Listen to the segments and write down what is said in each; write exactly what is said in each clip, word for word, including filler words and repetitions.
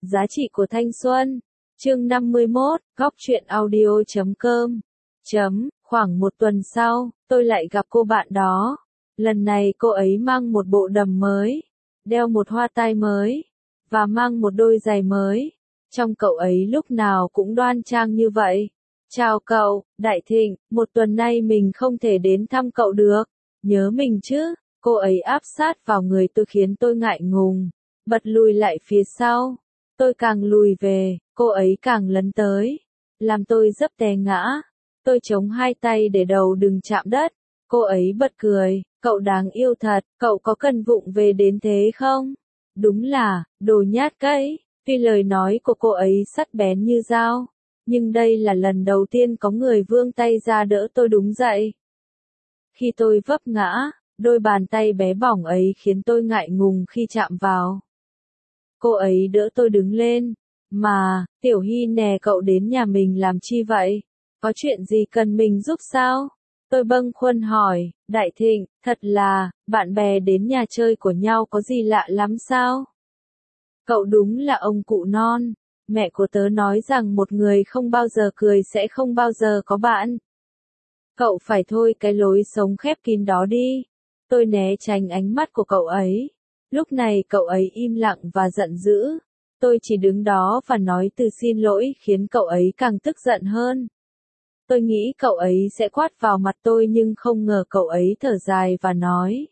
Giá trị của thanh xuân. Chương năm mươi mốt, góc truyện audio chấm com. Chấm, khoảng một tuần sau, tôi lại gặp cô bạn đó. Lần này cô ấy mang một bộ đầm mới, đeo một hoa tai mới, và mang một đôi giày mới. Trông cậu ấy lúc nào cũng đoan trang như vậy. Chào cậu, Đại Thịnh, một tuần nay mình không thể đến thăm cậu được. Nhớ mình chứ? Cô ấy áp sát vào người tôi khiến tôi ngại ngùng, bật lùi lại phía sau. Tôi càng lùi về, cô ấy càng lấn tới, làm tôi dấp té ngã. Tôi chống hai tay để đầu đừng chạm đất. Cô ấy bật cười, cậu đáng yêu thật, cậu có cần vụng về đến thế không? Đúng là, đồ nhát cẫy. Tuy lời nói của cô ấy sắc bén như dao, nhưng đây là lần đầu tiên có người vươn tay ra đỡ tôi đứng dậy. Khi tôi vấp ngã, đôi bàn tay bé bỏng ấy khiến tôi ngại ngùng khi chạm vào. Cô ấy đỡ tôi đứng lên. Mà, Tiểu Hy nè, cậu đến nhà mình làm chi vậy? Có chuyện gì cần mình giúp sao? Tôi bâng khuâng hỏi. Đại Thịnh, thật là, bạn bè đến nhà chơi của nhau có gì lạ lắm sao? Cậu đúng là ông cụ non. Mẹ của tớ nói rằng một người không bao giờ cười sẽ không bao giờ có bạn. Cậu phải thôi cái lối sống khép kín đó đi. Tôi né tránh ánh mắt của cậu ấy. Lúc này cậu ấy im lặng và giận dữ. Tôi chỉ đứng đó và nói từ xin lỗi khiến cậu ấy càng tức giận hơn. Tôi nghĩ cậu ấy sẽ quát vào mặt tôi nhưng không ngờ cậu ấy thở dài và nói.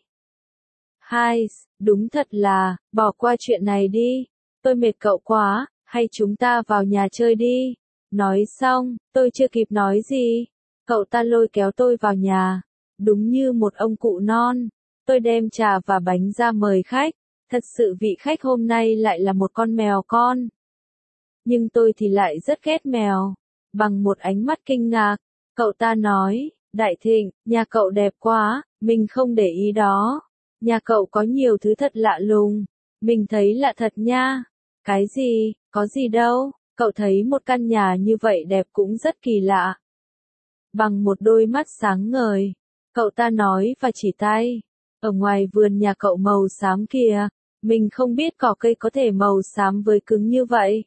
Hai, đúng thật là, bỏ qua chuyện này đi. Tôi mệt cậu quá, hay chúng ta vào nhà chơi đi. Nói xong, tôi chưa kịp nói gì. Cậu ta lôi kéo tôi vào nhà. Đúng như một ông cụ non. Tôi đem trà và bánh ra mời khách. Thật sự vị khách hôm nay lại là một con mèo con. Nhưng tôi thì lại rất ghét mèo. Bằng một ánh mắt kinh ngạc, cậu ta nói, Đại Thịnh, nhà cậu đẹp quá, mình không để ý đó. Nhà cậu có nhiều thứ thật lạ lùng. Mình thấy lạ thật nha. Cái gì, có gì đâu, cậu thấy một căn nhà như vậy đẹp cũng rất kỳ lạ. Bằng một đôi mắt sáng ngời, cậu ta nói và chỉ tay. Ở ngoài vườn nhà cậu màu xám kìa, mình không biết cỏ cây có thể màu xám với cứng như vậy.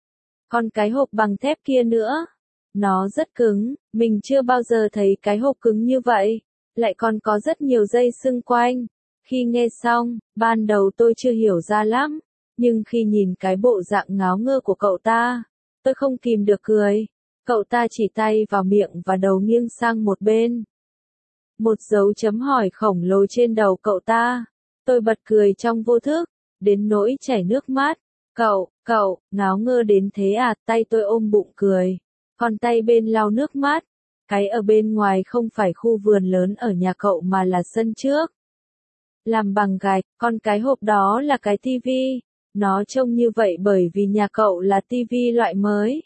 Còn cái hộp bằng thép kia nữa, nó rất cứng, mình chưa bao giờ thấy cái hộp cứng như vậy, lại còn có rất nhiều dây xung quanh. Khi nghe xong, ban đầu tôi chưa hiểu ra lắm, nhưng khi nhìn cái bộ dạng ngáo ngơ của cậu ta, tôi không kìm được cười. Cậu ta chỉ tay vào miệng và đầu nghiêng sang một bên. Một dấu chấm hỏi khổng lồ trên đầu cậu ta. Tôi bật cười trong vô thức, đến nỗi chảy nước mắt. Cậu, cậu, ngáo ngơ đến thế à? Tay tôi ôm bụng cười, còn tay bên lau nước mắt. Cái ở bên ngoài không phải khu vườn lớn ở nhà cậu mà là sân trước, làm bằng gạch, còn cái hộp đó là cái tivi. Nó trông như vậy bởi vì nhà cậu là tivi loại mới.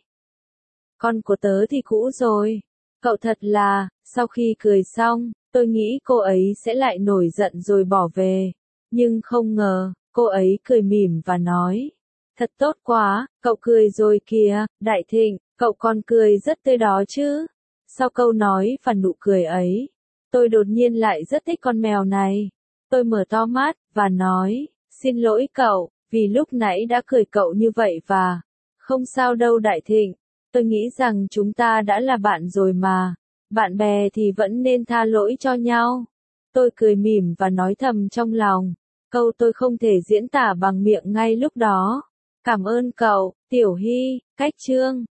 Con của tớ thì cũ rồi. Cậu thật là, sau khi cười xong, tôi nghĩ cô ấy sẽ lại nổi giận rồi bỏ về. Nhưng không ngờ, cô ấy cười mỉm và nói. Thật tốt quá, cậu cười rồi kìa, Đại Thịnh, cậu còn cười rất tươi đó chứ. Sau câu nói và nụ cười ấy, tôi đột nhiên lại rất thích con mèo này. Tôi mở to mắt, và nói, xin lỗi cậu, vì lúc nãy đã cười cậu như vậy và... Không sao đâu Đại Thịnh, tôi nghĩ rằng chúng ta đã là bạn rồi mà. Bạn bè thì vẫn nên tha lỗi cho nhau. Tôi cười mỉm và nói thầm trong lòng. Câu tôi không thể diễn tả bằng miệng ngay lúc đó. Cảm ơn cậu, Tiểu Hy, cách chương.